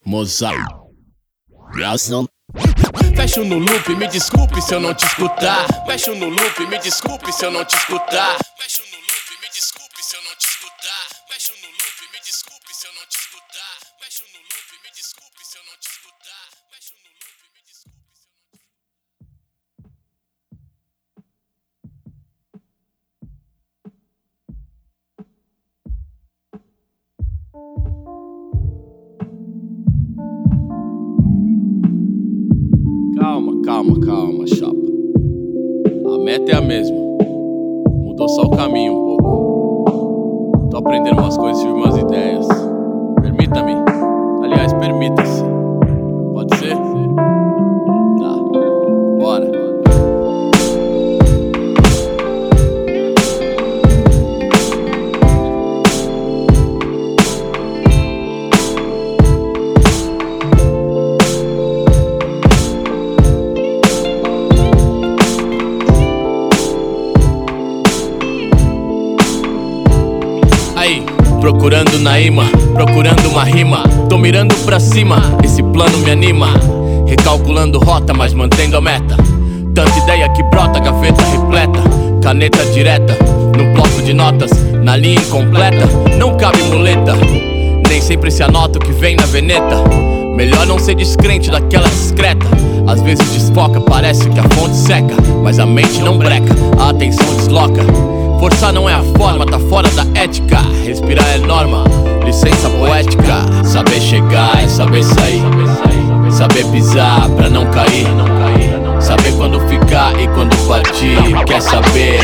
Mozart. Fecho no loop, me desculpe se eu não te escutar. Fecho no loop, me desculpe se eu não te escutar. Fecho no loop, me desculpe se eu não te escutar. Fecho no loop, me desculpe se eu não te escutar. Fecho no loop, me desculpe se eu não te escutar. Fecho no loop, me desculpe se eu não te escutar. Calma, chapa. A meta é a mesma. Mudou só o caminho um pouco. Tô aprendendo umas coisas, tive umas ideias. Permita-me. Aliás, permita-se. Pode ser? Tá. Bora. Procurando Naima, procurando uma rima. Tô mirando pra cima, esse plano me anima. Recalculando rota, mas mantendo a meta. Tanta ideia que brota, gaveta repleta. Caneta direta, no bloco de notas. Na linha incompleta, não cabe muleta. Nem sempre se anota o que vem na veneta. Melhor não ser descrente daquela discreta. Às vezes desfoca, parece que a fonte seca. Mas a mente não breca, a atenção desloca. Forçar não é a forma, tá fora da ética. Respirar é norma, licença poética. Saber chegar é saber sair. Saber pisar pra não cair. Saber quando ficar e quando partir. Quer saber?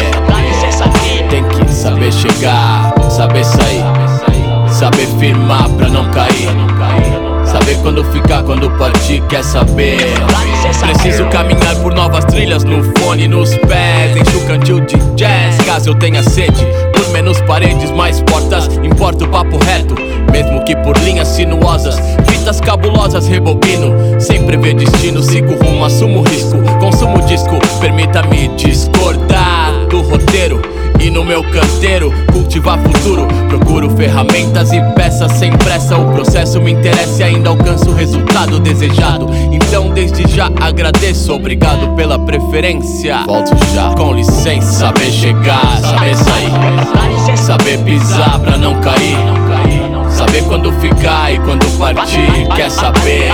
Tem que saber chegar, saber sair. Saber firmar pra não cair. Saber quando ficar, quando partir, quer saber? Preciso caminhar por novas trilhas no fone, nos pés. Enche o cantil de jazz, caso eu tenha sede. Por menos paredes, mais portas, importa o papo reto. Mesmo que por linhas sinuosas, fitas cabulosas rebobino. Sem prever destino, sigo rumo, assumo risco. Consumo disco, permita-me discordar do roteiro. E no meu canteiro, cultivar futuro. Procuro ferramentas e peças sem pressa. O processo me interessa e ainda alcanço o resultado desejado. Então desde já agradeço, obrigado pela preferência. Volto já, com licença. Saber chegar, saber sair. Saber pisar pra não cair. Saber quando ficar e quando partir. Quer saber?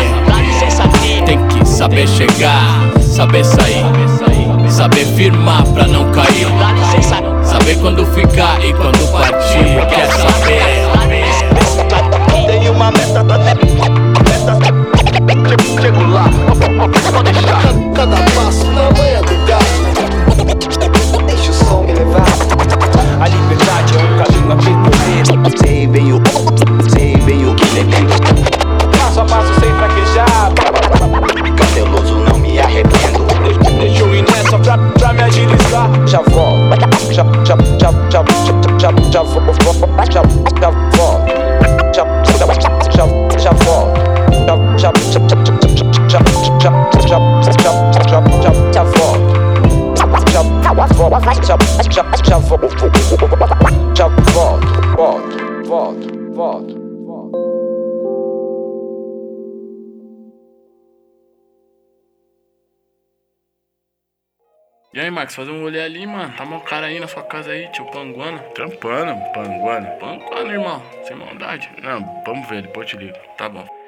Tem que saber chegar, saber sair. Saber firmar pra não cair. Saber quando ficar e quando partir. Quer saber? Tenho uma meta, chego lá, pode deixar. Cada passo na manhã do gato. Deixa o som me levar. A liberdade é um caminho a percorrer. Sei bem o que levei. Passo a passo sem fraquejar. Cauteloso, não me arrependo. Deixa eu ir nessa pra me agilizar. Já volto. Já volto. Já volto. E aí, Max, fazer um rolê ali, mano. Tá mal cara aí na sua casa aí, tio Panguana. Trampando, Panguana, irmão. Sem maldade. Não, vamos ver, depois eu te ligo. Tá bom.